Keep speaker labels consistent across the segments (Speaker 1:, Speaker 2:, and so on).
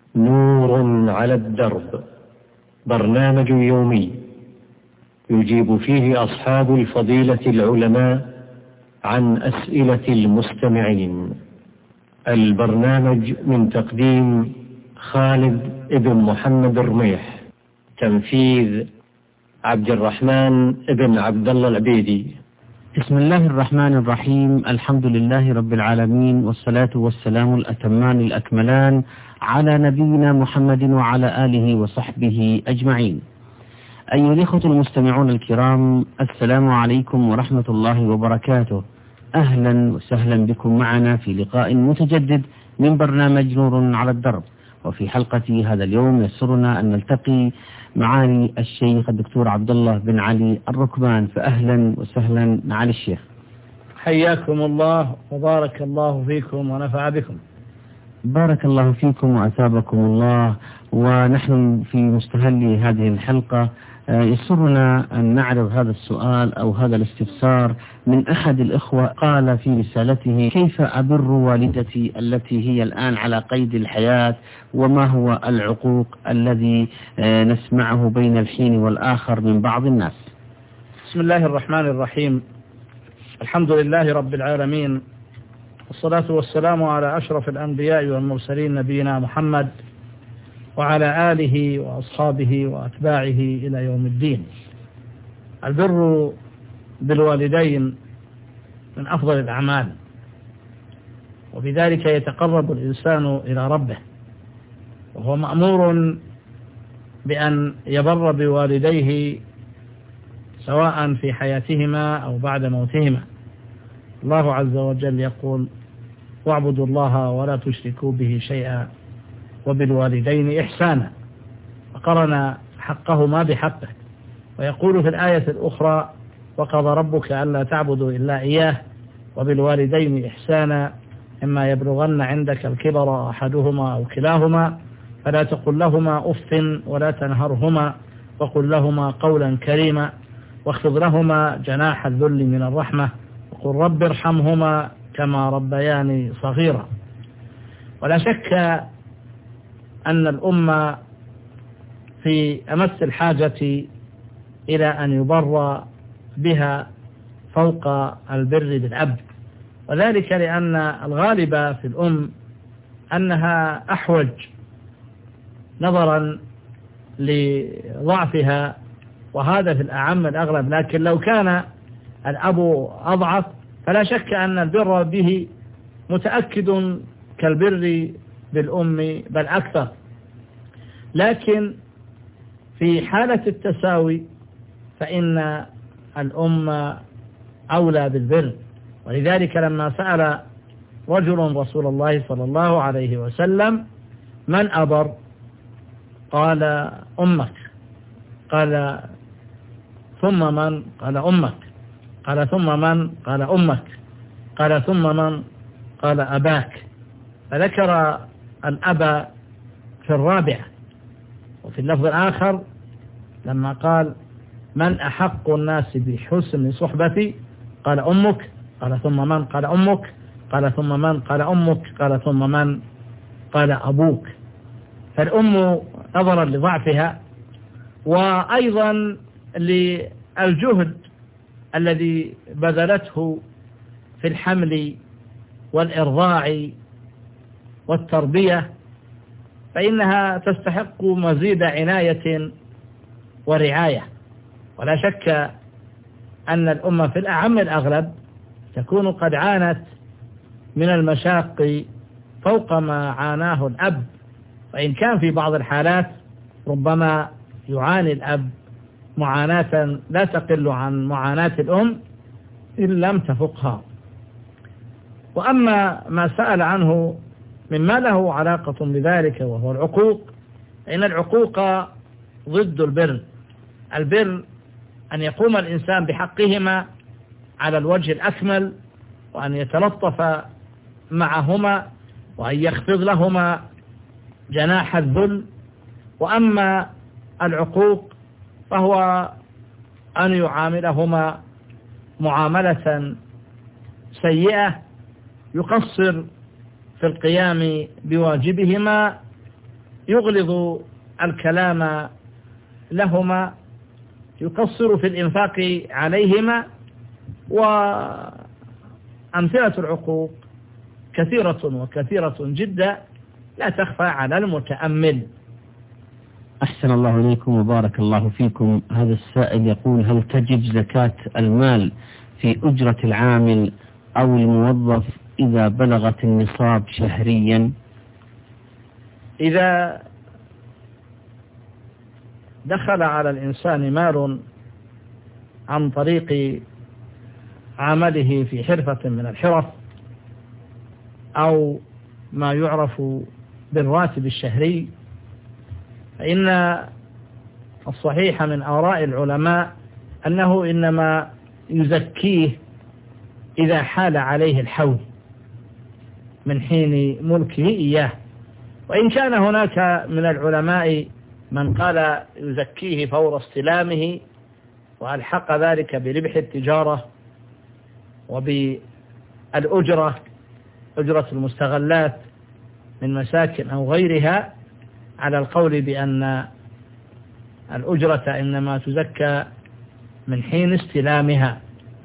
Speaker 1: نور على الدرب، برنامج يومي يجيب فيه أصحاب الفضيلة العلماء عن أسئلة المستمعين. البرنامج من تقديم خالد بن محمد الرميح، تنفيذ عبد الرحمن بن عبد الله العبيدي.
Speaker 2: بسم الله الرحمن الرحيم. الحمد لله رب العالمين، والصلاة والسلام الأتمان الأكملان على نبينا محمد وعلى آله وصحبه أجمعين. أيها الإخوة المستمعون الكرام، السلام عليكم ورحمة الله وبركاته. أهلا وسهلا بكم معنا في لقاء متجدد من برنامج نور على الدرب. وفي حلقة هذا اليوم يسرنا أن نلتقي معالي الشيخ الدكتور عبد الله بن علي الركبان، فأهلا وسهلا معالي الشيخ.
Speaker 3: حياكم الله وبارك الله فيكم ونفع بكم.
Speaker 2: بارك الله فيكم وأثابكم الله. ونحن في مستهل هذه الحلقة يسرنا أن نعرض هذا السؤال أو هذا الاستفسار من أحد الإخوة. قال في رسالته: كيف أبر والدتي التي هي الآن على قيد الحياة، وما هو العقوق الذي نسمعه بين الحين والآخر من بعض الناس؟
Speaker 3: بسم الله الرحمن الرحيم. الحمد لله رب العالمين، والصلاة والسلام على أشرف الأنبياء والمرسلين نبينا محمد وعلى آله وأصحابه وأتباعه إلى يوم الدين. البر بالوالدين من أفضل الأعمال، وبذلك يتقرب الإنسان إلى ربه، وهو مأمور بأن يبر بوالديه سواء في حياتهما أو بعد موتهما. الله عز وجل يقول: واعبدوا الله ولا تشركوا به شيئا وبالوالدين إحسانا، وقرن حقهما بحقه. ويقول في الآية الأخرى: وقضى ربك ألا تعبدوا إلا إياه وبالوالدين إحسانا إما يبلغن عندك الكبر أحدهما أو كلاهما فلا تقل لهما أف ولا تنهرهما وقل لهما قولا كريما واخفض لهما جناح الذل من الرحمة وقل رب ارحمهما كما ربياني صغيرا. ولا شك أن الأمة في أمس الحاجة إلى أن يبر بها فوق البر بالأب، وذلك لأن الغالب في الأم أنها أحوج نظرا لضعفها، وهذا في الأعم الأغلب. لكن لو كان الأب أضعف فلا شك أن البر به متأكد كالبر بالأم بل أكثر. لكن في حالة التساوي فإن الأم أولى بالبر، ولذلك لما سأل رجل رسول الله صلى الله عليه وسلم: من أبر؟ قال: أمك. قال: ثم من؟ قال: أمك. قال: ثم من؟ قال: أمك. قال: ثم من؟ قال: أباك. فذكر الأب في الرابعة. وفي اللفظ الآخر لما قال: من أحق الناس بحسن صحبتي؟ قال: أمك. قال: ثم من؟ قال: أمك. قال: ثم من؟ قال: أمك. قال: ثم من؟ قال: أبوك. فالأم نظرا لضعفها وأيضا للجهد الذي بذلته في الحمل والإرضاع والتربية فإنها تستحق مزيد عناية ورعاية. ولا شك أن الأمة في الأعم الأغلب تكون قد عانت من المشاق فوق ما عاناه الأب، وإن كان في بعض الحالات ربما يعاني الأب معاناة لا تقل عن معاناة الأم إن لم تفقها. وأما ما سأل عنه مما له علاقة بذلك وهو العقوق، فإن العقوق ضد البر. البر أن يقوم الإنسان بحقهما على الوجه الأكمل، وأن يتلطف معهما، وأن يخفض لهما جناح الذل. وأما العقوق فهو أن يعاملهما معاملة سيئة، يقصر في القيام بواجبهما، يغلظ الكلام لهما، يقصر في الإنفاق عليهما. وأمثلة العقوق كثيرة وكثيرة جدا لا تخفى على المتأمل.
Speaker 2: أحسن الله إليكم وبارك الله فيكم. هذا السائل يقول: هل تجب زكاة المال في أجرة العامل أو الموظف إذا بلغت النصاب شهريا؟
Speaker 3: إذا دخل على الإنسان مال عن طريق عمله في حرفة من الحرف أو ما يعرف بالراتب الشهري، فإن الصحيح من آراء العلماء أنه إنما يزكيه إذا حال عليه الحول من حين ملكه إياه. وإن كان هناك من العلماء من قال يزكيه فور استلامه وألحق ذلك بربح التجارة وبالأجرة، أجرة المستغلات من مساكن أو غيرها، على القول بأن الأجرة إنما تزكى من حين استلامها.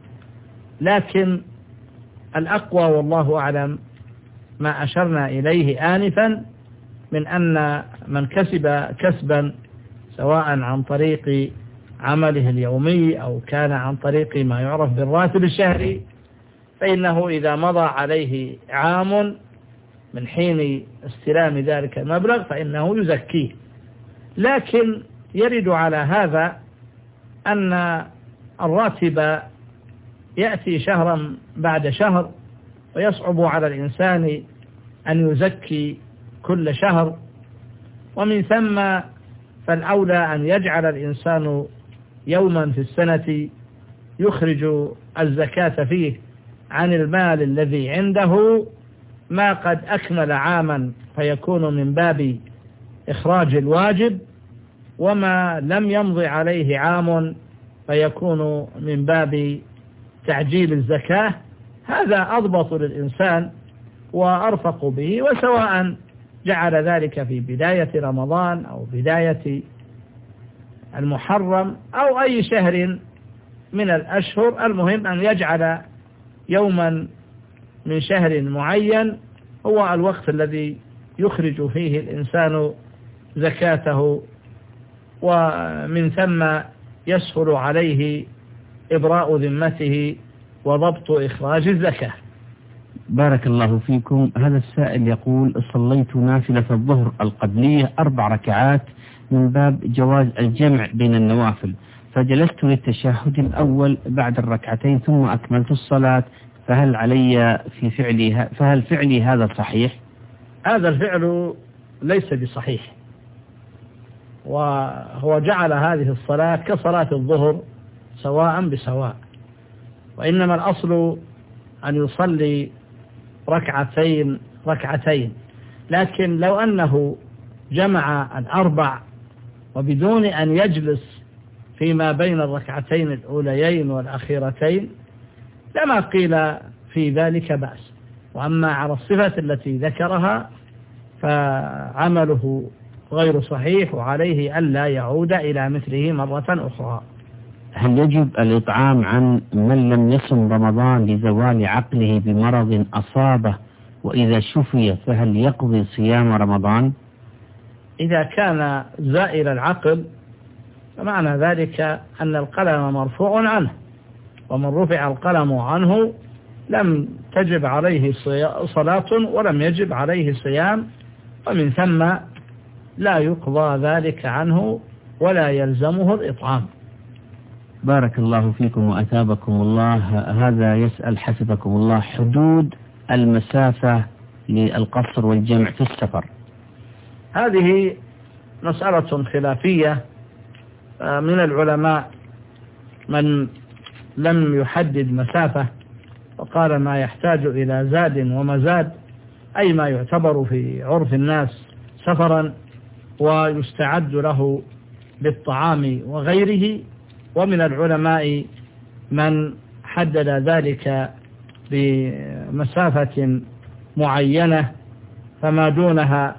Speaker 3: لكن الأقوى والله أعلم ما أشرنا إليه آنفا من أن من كسب كسبا سواء عن طريق عمله اليومي أو كان عن طريق ما يعرف بالراتب الشهري، فإنه إذا مضى عليه عام من حين استلام ذلك المبلغ فإنه يزكيه. لكن يرد على هذا أن الراتب يأتي شهرا بعد شهر، ويصعب على الإنسان أن يزكي كل شهر، ومن ثم فالأولى أن يجعل الإنسان يوما في السنة يخرج الزكاة فيه عن المال الذي عنده ما قد أكمل عاما، فيكون من باب إخراج الواجب، وما لم يمض عليه عام فيكون من باب تعجيل الزكاة. هذا أضبط للإنسان وأرفق به، وسواء جعل ذلك في بداية رمضان أو بداية المحرم أو أي شهر من الأشهر، المهم أن يجعل يوما من شهر معين هو الوقت الذي يخرج فيه الإنسان زكاته، ومن ثم يسهل عليه إبراء ذمته وضبط إخراج الزكاة.
Speaker 2: بارك الله فيكم. هذا السائل يقول: صليت نافلة الظهر القبلية 4 ركعات من باب جواز الجمع بين النوافل، فجلست للتشهد الأول بعد الركعتين ثم أكملت الصلاة، فهل فعلي هذا صحيح؟
Speaker 3: هذا الفعل ليس بصحيح، وهو جعل هذه الصلاة كصلاة الظهر سواء بسواء، وإنما الأصل أن يصلي ركعتين. لكن لو أنه جمع 4 وبدون أن يجلس فيما بين الركعتين الأوليين والأخيرتين لما قيل في ذلك بأس. وأما على الصفة التي ذكرها فعمله غير صحيح، وعليه ألا يعود إلى مثله مرة أخرى.
Speaker 2: هل يجب الإطعام عن من لم يصم رمضان لزوال عقله بمرض أصابه، وإذا شفي فهل يقضي صيام رمضان؟
Speaker 3: إذا كان زائل العقل فمعنى ذلك أن القلم مرفوع عنه، ومن رفع القلم عنه لم تجب عليه صلاة ولم يجب عليه صيام، ومن ثم لا يقضى ذلك عنه ولا يلزمه الإطعام.
Speaker 2: بارك الله فيكم وأثابكم الله. هذا يسأل حفظكم الله: حدود المسافة للقصر والجمع في السفر.
Speaker 3: هذه مسألة خلافية، من العلماء من لم يحدد مسافة وقال ما يحتاج إلى زاد ومزاد، أي ما يعتبر في عرف الناس سفرا ويستعد له بالطعام وغيره، ومن العلماء من حدد ذلك بمسافة معينة فما دونها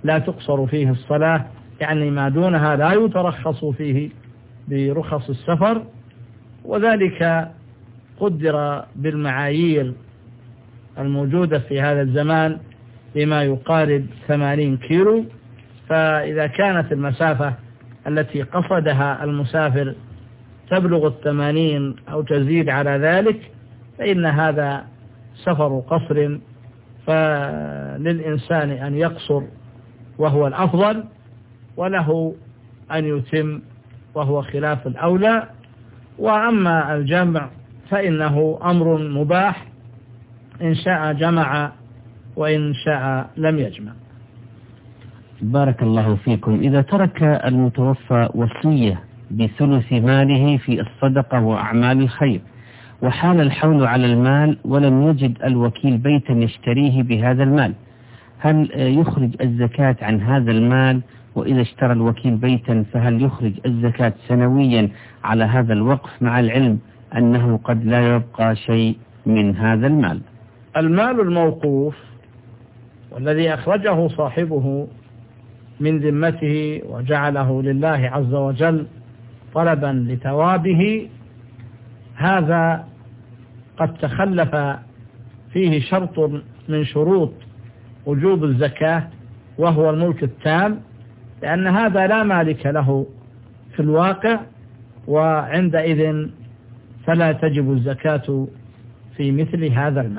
Speaker 3: لا تقصر فيه الصلاة، يعني ما دونها لا يترخص فيه برخص السفر، وذلك قدر بالمعايير الموجودة في هذا الزمان بما يقارب 80 كيلو. فإذا كانت المسافة التي قصدها المسافر تبلغ 80 أو تزيد على ذلك فإن هذا سفر قصر، فللإنسان أن يقصر وهو الأفضل، وله أن يتم وهو خلاف الأولى. وأما الجمع فإنه أمر مباح، إن شاء جمع وإن شاء لم يجمع.
Speaker 2: بارك الله فيكم. إذا ترك المتوفى وصية بثلث ماله في الصدقة وأعمال الخير، وحال الحول على المال ولم يجد الوكيل بيتا يشتريه بهذا المال، هل يخرج الزكاة عن هذا المال؟ وإذا اشترى الوكيل بيتا فهل يخرج الزكاة سنويا على هذا الوقف، مع العلم أنه قد لا يبقى شيء من هذا المال؟
Speaker 3: المال الموقوف والذي أخرجه صاحبه من ذمته وجعله لله عز وجل طلبا لثوابه، هذا قد تخلف فيه شرط من شروط وجوب الزكاة، وهو الملك التام، لأن هذا لا مالك له في الواقع، وعندئذ فلا تجب الزكاة في مثل هذا المال.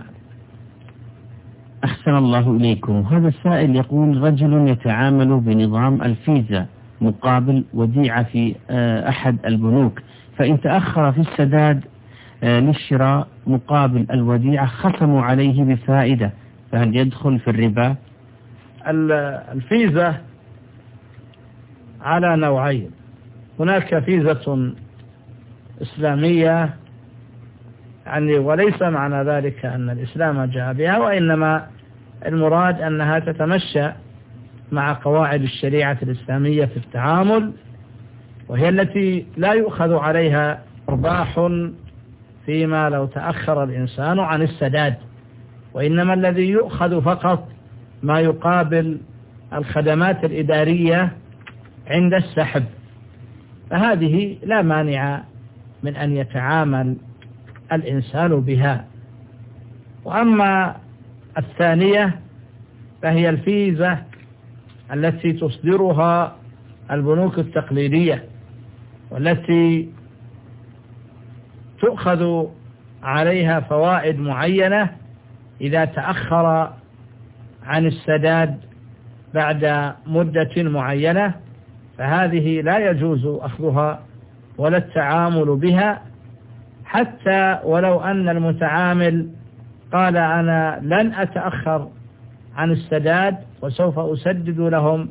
Speaker 2: أحسن الله إليكم. هذا السائل يقول: رجل يتعامل بنظام الفيزا مقابل وديعة في أحد البنوك، فإن تأخر في السداد للشراء مقابل الوديعة خصموا عليه بفائدة، فهل يدخل في الربا؟
Speaker 3: الفيزا على نوعين: هناك فيزة إسلامية، يعني وليس معنى ذلك أن الإسلام جاء بها، وإنما المراد أنها تتمشى مع قواعد الشريعة الإسلامية في التعامل، وهي التي لا يؤخذ عليها أرباح فيما لو تأخر الإنسان عن السداد، وإنما الذي يؤخذ فقط ما يقابل الخدمات الإدارية عند السحب، فهذه لا مانع من أن يتعامل الإنسان بها. وأما الثانية فهي الفيزة التي تصدرها البنوك التقليدية، والتي تؤخذ عليها فوائد معينة إذا تأخر عن السداد بعد مدة معينة، فهذه لا يجوز أخذها ولا التعامل بها، حتى ولو أن المتعامل قال أنا لن أتأخر عن السداد وسوف أسدد لهم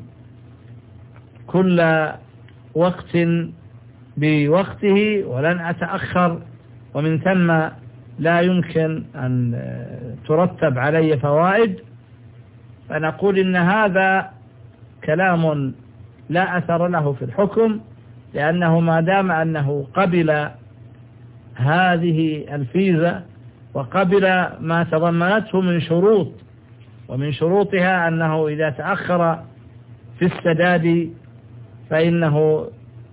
Speaker 3: كل وقت بوقته ولن أتأخر، ومن ثم لا يمكن أن ترتب علي فوائد، فنقول إن هذا كلام لا أثر له في الحكم، لأنه ما دام أنه قبل هذه الفيزا وقبل ما تضمنته من شروط، ومن شروطها أنه إذا تأخر في السداد فإنه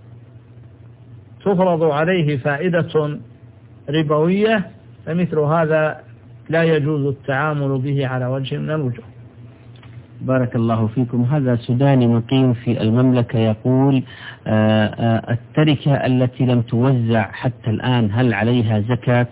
Speaker 3: تفرض عليه فائدة ربوية، فمثل هذا لا يجوز التعامل به على وجه من الوجوه.
Speaker 2: بارك الله فيكم. هذا سوداني مقيم في المملكة يقول: التركة التي لم توزع حتى الآن هل عليها زكاة؟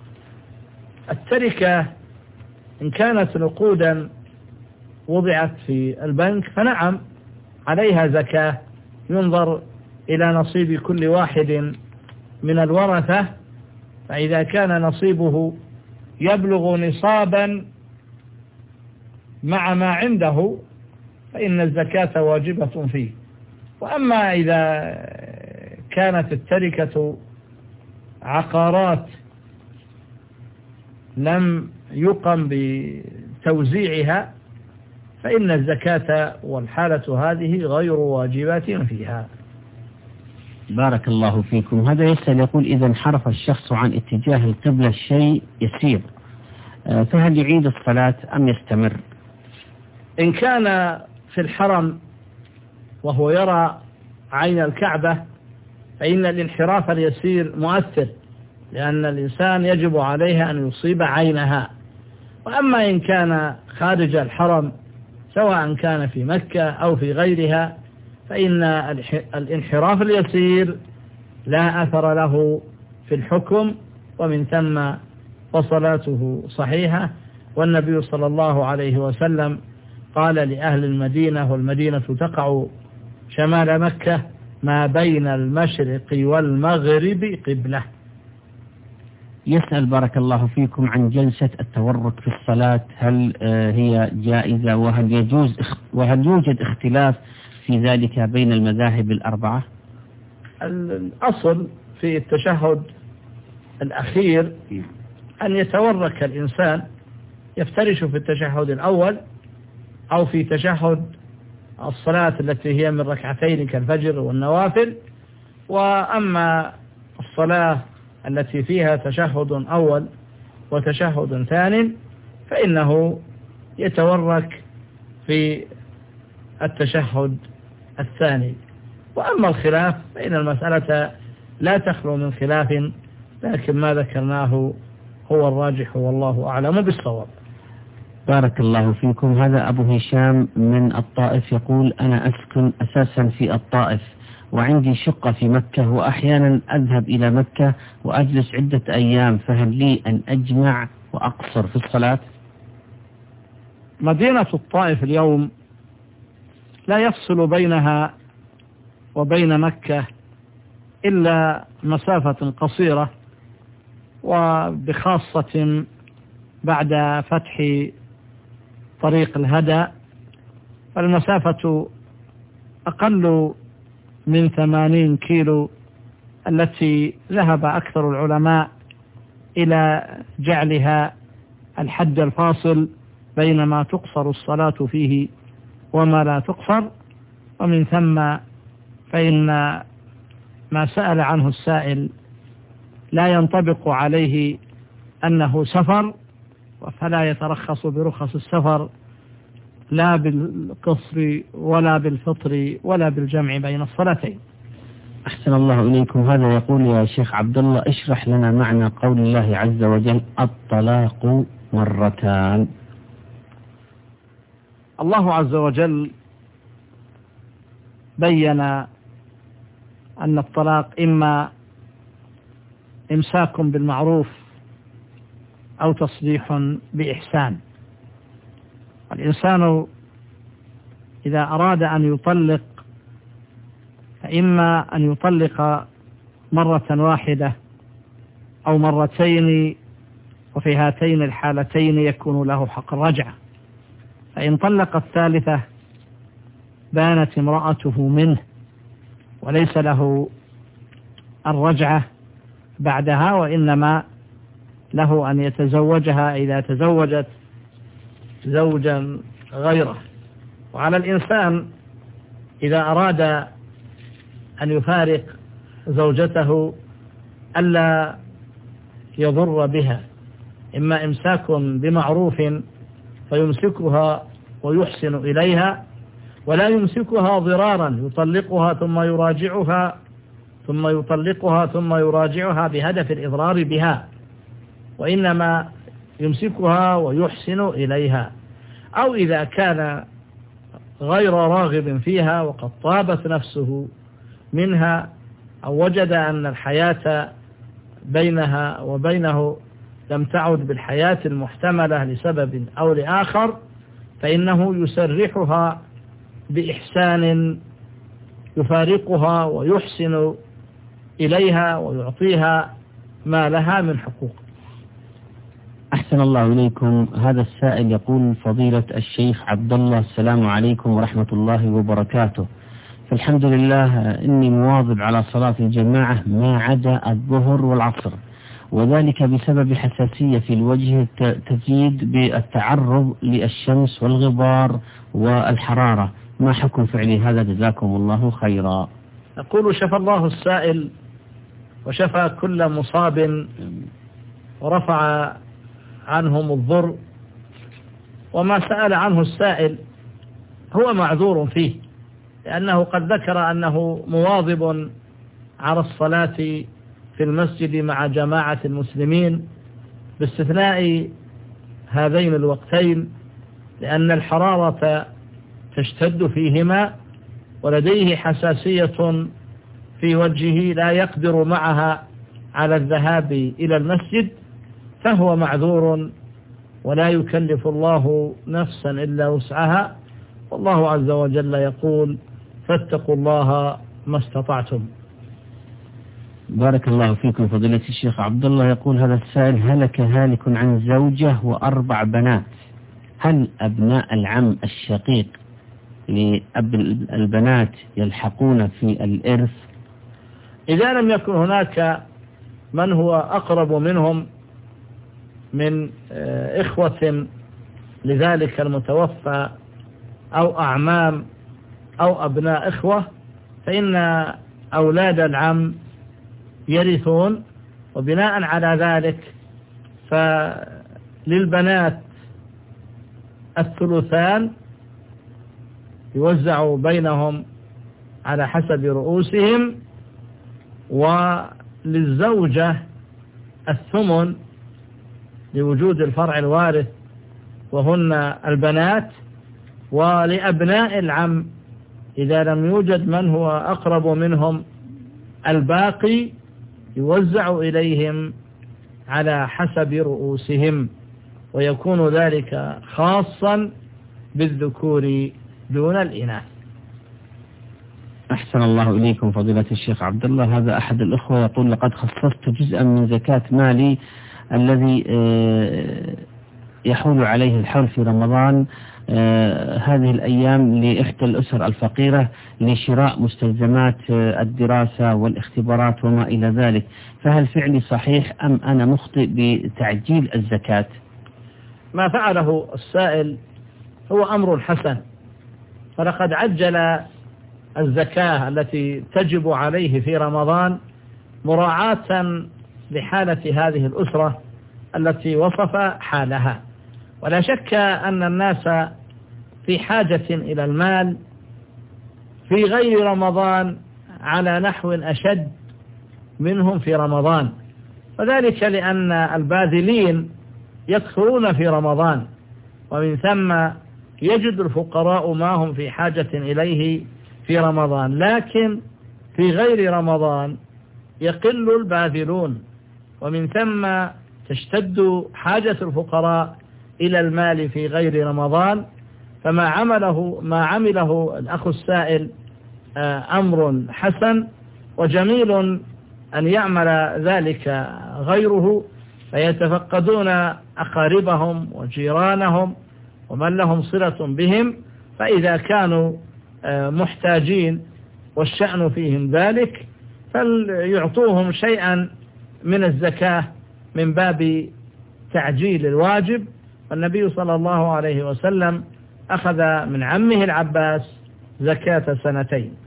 Speaker 3: التركة إن كانت نقودا وضعت في البنك فنعم عليها زكاة، ينظر إلى نصيب كل واحد من الورثة، فإذا كان نصيبه يبلغ نصابا مع ما عنده فإن الزكاة واجبة فيه. وأما إذا كانت التركة عقارات لم يقم بتوزيعها فإن الزكاة والحالة هذه غير واجبة فيها.
Speaker 2: بارك الله فيكم. هذا يسأل يقول: إذا انحرف الشخص عن اتجاه القبلة شيء يسير، فهل يعيد الصلاة أم يستمر؟
Speaker 3: إن كان في الحرم وهو يرى عين الكعبة فإن الانحراف اليسير مؤثر، لأن الإنسان يجب عليه أن يصيب عينها. وأما إن كان خارج الحرم سواء كان في مكة أو في غيرها فإن الانحراف اليسير لا أثر له في الحكم، ومن ثم وصلاته صحيحة. والنبي صلى الله عليه وسلم قال لأهل المدينة، والمدينة تقع شمال مكة، ما بين المشرق والمغرب قبلة.
Speaker 2: يسأل بارك الله فيكم عن جلسة التورك في الصلاة، هل هي جائزة، وهل يوجد اختلاف في ذلك بين المذاهب الأربعة؟
Speaker 3: الأصل في التشهد الأخير أن يتورك الإنسان، يفترش في التشهد الأول أو في تشهد الصلاة التي هي من ركعتين كالفجر والنوافل. وأما الصلاة التي فيها تشهد أول وتشهد ثاني فإنه يتورك في التشهد الثاني. وأما الخلاف فإن المسألة لا تخلو من خلاف، لكن ما ذكرناه هو الراجح والله أعلم بالصواب.
Speaker 2: بارك الله فيكم. هذا أبو هشام من الطائف يقول: أنا أسكن أساسا في الطائف وعندي شقة في مكة، وأحيانا أذهب إلى مكة وأجلس عدة أيام، فهل لي أن أجمع وأقصر في الصلاة؟
Speaker 3: مدينة الطائف اليوم لا يفصل بينها وبين مكة إلا مسافة قصيرة، وبخاصة بعد فتح طريق الهدى فالمسافة أقل من 80 كيلو، التي ذهب أكثر العلماء إلى جعلها الحد الفاصل بين ما تقصر الصلاة فيه وما لا تقصر. ومن ثم فإن ما سأل عنه السائل لا ينطبق عليه أنه سفر، فلا يترخص برخص السفر لا بالقصر ولا بالفطر ولا بالجمع بين الصلاتين.
Speaker 2: أحسن الله إليكم. هذا يقول: يا شيخ عبد الله، اشرح لنا معنى قول الله عز وجل: الطلاق مرتان.
Speaker 3: الله عز وجل بين أن الطلاق إما إمساك بالمعروف أو تصريح بإحسان. الإنسان إذا أراد أن يطلق فإما أن يطلق مرة واحدة أو مرتين، وفي هاتين الحالتين يكون له حق الرجعة. فإن طلق الثالثة بانت امرأته منه وليس له الرجعة بعدها، وإنما له أن يتزوجها إذا تزوجت زوجا غيره. وعلى الإنسان إذا أراد أن يفارق زوجته ألا يضر بها، إما إمساك بمعروف فيمسكها ويحسن إليها، ولا يمسكها ضرارا يطلقها ثم يراجعها ثم يطلقها ثم يراجعها بهدف الإضرار بها، وإنما يمسكها ويحسن إليها. أو إذا كان غير راغب فيها وقد طابت نفسه منها، أو وجد أن الحياة بينها وبينه لم تعد بالحياة المحتملة لسبب أو لآخر، فإنه يسرحها بإحسان يفارقها ويحسن إليها ويعطيها ما لها من حقوق.
Speaker 2: أحسن الله إليكم. هذا السائل يقول: فضيلة الشيخ عبد الله، السلام عليكم ورحمة الله وبركاته. فالحمد لله إني مواظب على صلاة الجماعة ما عدا الظهر والعصر، وذلك بسبب حساسية في الوجه تزيد بالتعرض للشمس والغبار والحرارة، ما حكم فعلي هذا؟ جزاكم الله خيرا.
Speaker 3: نقول: شفى الله السائل وشفى كل مصاب ورفع عنهم الضر. وما سأل عنه السائل هو معذور فيه، لأنه قد ذكر أنه مواظب على الصلاة في المسجد مع جماعة المسلمين باستثناء هذين الوقتين، لأن الحرارة تشتد فيهما ولديه حساسية في وجهه لا يقدر معها على الذهاب إلى المسجد، فهو معذور ولا يكلف الله نفسا إلا وسعها، والله عز وجل يقول: فاتقوا الله ما استطعتم.
Speaker 2: بارك الله فيكم فضيلة الشيخ عبد الله. يقول هذا السائل: هلك هالك عن زوجة و4 بنات، هل أبناء العم الشقيق لأب البنات يلحقون في الإرث؟
Speaker 3: إذا لم يكن هناك من هو أقرب منهم من إخوة لذلك المتوفى أو أعمام أو أبناء إخوة، فإن أولاد العم يرثون، وبناء على ذلك فللبنات الثلثان يوزع بينهم على حسب رؤوسهم، وللزوجة الثمن لوجود الفرع الوارث وهن البنات، ولأبناء العم إذا لم يوجد من هو أقرب منهم الباقي يوزع إليهم على حسب رؤوسهم، ويكون ذلك خاصا بالذكور دون الإناث.
Speaker 2: أحسن الله إليكم فضيلة الشيخ عبد الله. هذا أحد الأخوة يقول: لقد خصصت جزءا من زكاة مالي الذي يحول عليه الحول في رمضان هذه الأيام لإحدى الأسر الفقيرة لشراء مستلزمات الدراسة والاختبارات وما إلى ذلك، فهل فعلي صحيح أم أنا مخطئ بتعجيل الزكاة؟
Speaker 3: ما فعله السائل هو أمر حسن، فلقد عجل الزكاة التي تجب عليه في رمضان مراعاة لحالة هذه الأسرة التي وصف حالها. ولا شك أن الناس في حاجة إلى المال في غير رمضان على نحو أشد منهم في رمضان، وذلك لأن الباذلين يكثرون في رمضان، ومن ثم يجد الفقراء ما هم في حاجة إليه في رمضان، لكن في غير رمضان يقل الباذلون، ومن ثم تشتد حاجة الفقراء إلى المال في غير رمضان. فما عمله الأخ السائل أمر حسن وجميل أن يعمل ذلك غيره، فيتفقدون أقاربهم وجيرانهم ومن لهم صلة بهم، فإذا كانوا محتاجين والشأن فيهم ذلك فليعطوهم شيئا من الزكاة من باب تعجيل الواجب. والنبي صلى الله عليه وسلم أخذ من عمه العباس زكاة 2 سنين.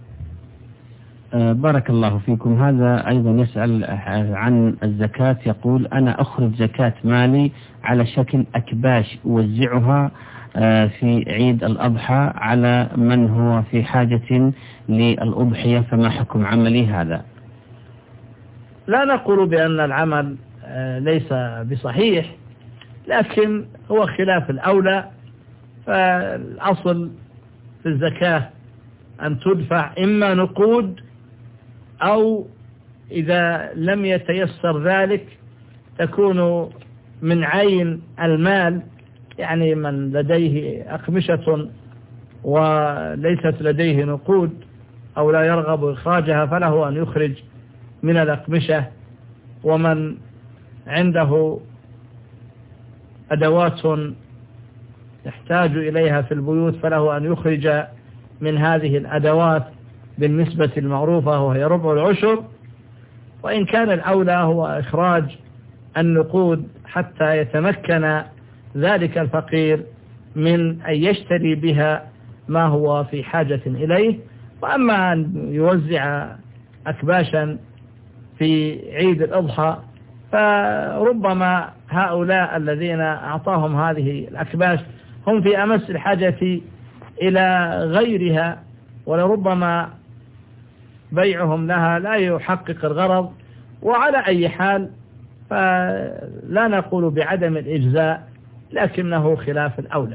Speaker 2: بارك الله فيكم. هذا أيضا يسأل عن الزكاة، يقول: أنا أخرج زكاة مالي على شكل أكباش أوزعها في عيد الأضحى على من هو في حاجة للأضحية، فما حكم عملي هذا؟
Speaker 3: لا نقول بأن العمل ليس بصحيح، لكن هو خلاف الأولى. فالأصل في الزكاة أن تدفع إما نقود، أو إذا لم يتيسر ذلك تكون من عين المال، يعني من لديه أقمشة وليست لديه نقود أو لا يرغب إخراجها فله أن يخرج من الأقمشة، ومن عنده أدوات يحتاج إليها في البيوت فله أن يخرج من هذه الأدوات بالنسبة المعروفة وهي ربع العشر. وإن كان الأولى هو إخراج النقود حتى يتمكن ذلك الفقير من أن يشتري بها ما هو في حاجة إليه. وأما أن يوزع أكباشا في عيد الأضحى فربما هؤلاء الذين أعطاهم هذه الأكباش هم في أمس الحاجة إلى غيرها، ولربما بيعهم لها لا يحقق الغرض. وعلى أي حال فلا نقول بعدم الإجزاء، لكنه خلاف الأولى.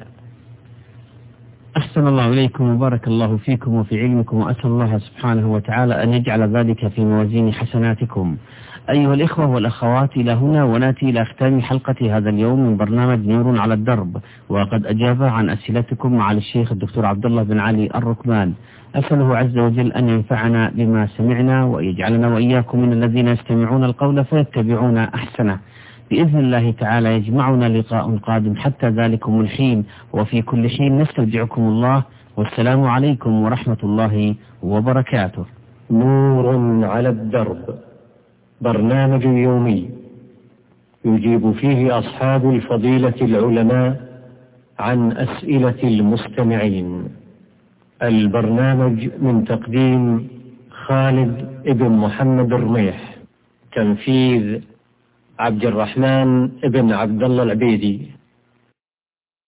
Speaker 2: أحسن الله إليكم وبارك الله فيكم وفي علمكم، وأسأل الله سبحانه وتعالى أن يجعل ذلك في موازين حسناتكم. أيها الإخوة والأخوات، إلى هنا ونأتي إلى ختام حلقة هذا اليوم من برنامج نور على الدرب، وقد أجاب عن أسئلتكم مع الشيخ الدكتور عبد الله بن علي الركبان. أسأله عز وجل أن ينفعنا بما سمعنا، ويجعلنا وإياكم من الذين يستمعون القول فيتبعون أحسنه. بإذن الله تعالى يجمعنا لقاء قادم، حتى ذلكم الحين وفي كل حين نستودعكم الله، والسلام عليكم ورحمة الله وبركاته.
Speaker 1: نور على الدرب، برنامج يومي يجيب فيه أصحاب الفضيلة العلماء عن أسئلة المستمعين. البرنامج من تقديم خالد ابن محمد الرميح، تنفيذ عبد الرحمن ابن عبد الله العبيدي.